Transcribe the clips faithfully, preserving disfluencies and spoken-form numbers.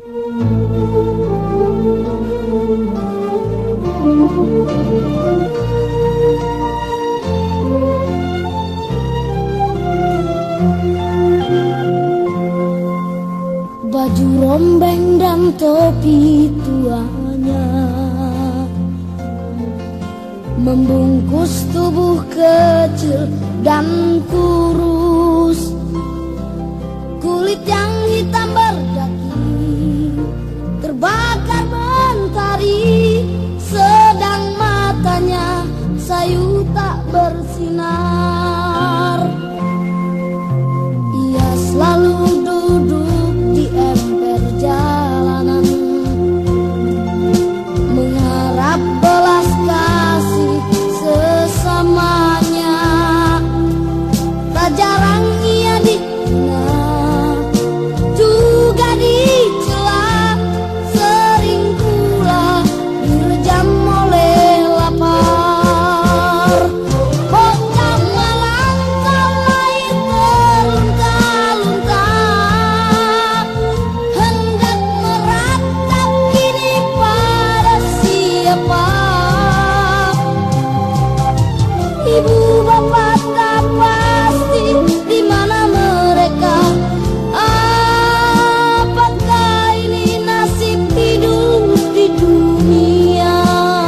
Baju rombeng dan topi tuanya membungkus tubuh kecil dan kurus, kulit yang hitam berdaki terbakar mentari, sedang matanya sayu tak bersinar. Ia selalu duduk di emper jalanan, mengharap belas kasih sesamanya. Tak jarang ia dihina, juga dicela, sering pula direjam oleh lapar. Bocah malang mulai terlunta-lunta, hendak meratap kini pada siapa. Ibu bapak tak pasti di mana mereka. Apakah ini nasib hidup di dunia?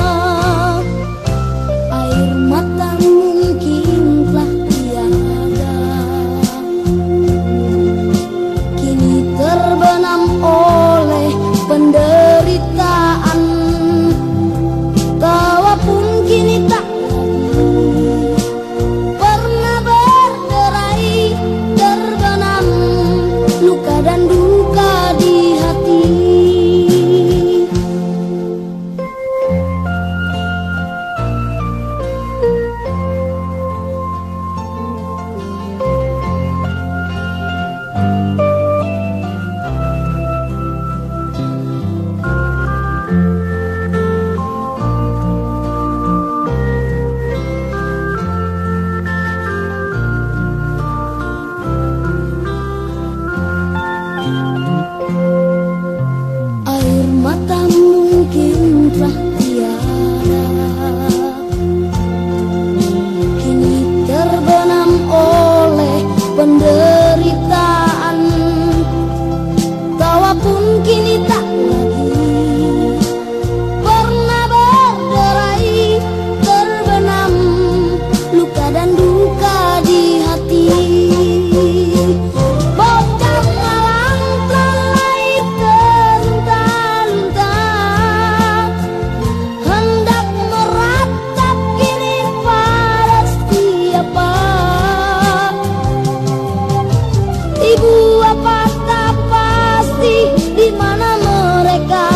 Air mata mungkin telah tiada, kini terbenam oleh penderitaan. Tawa pun kini tak pernah berderai, terbenam luka dan duka di hati. Air mata mungkin telah tiada, kini terbenam oleh penderitaan. Tawa pun kini tak lagi pernah berderai, terbenam luka dan duka di hati. Bocah malang mulai terlunta-lunta, hendak meratap kini pada siapa. Ibu apa tak pasti di mana mereka.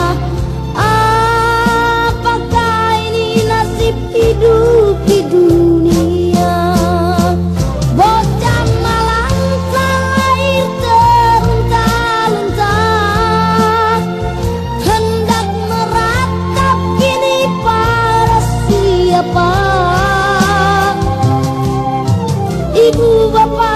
Apakah ini nasib hidup di dunia? Bocah malang lahir terlunta-lunta, hendak meratap kini pada siapa. Ibu bapak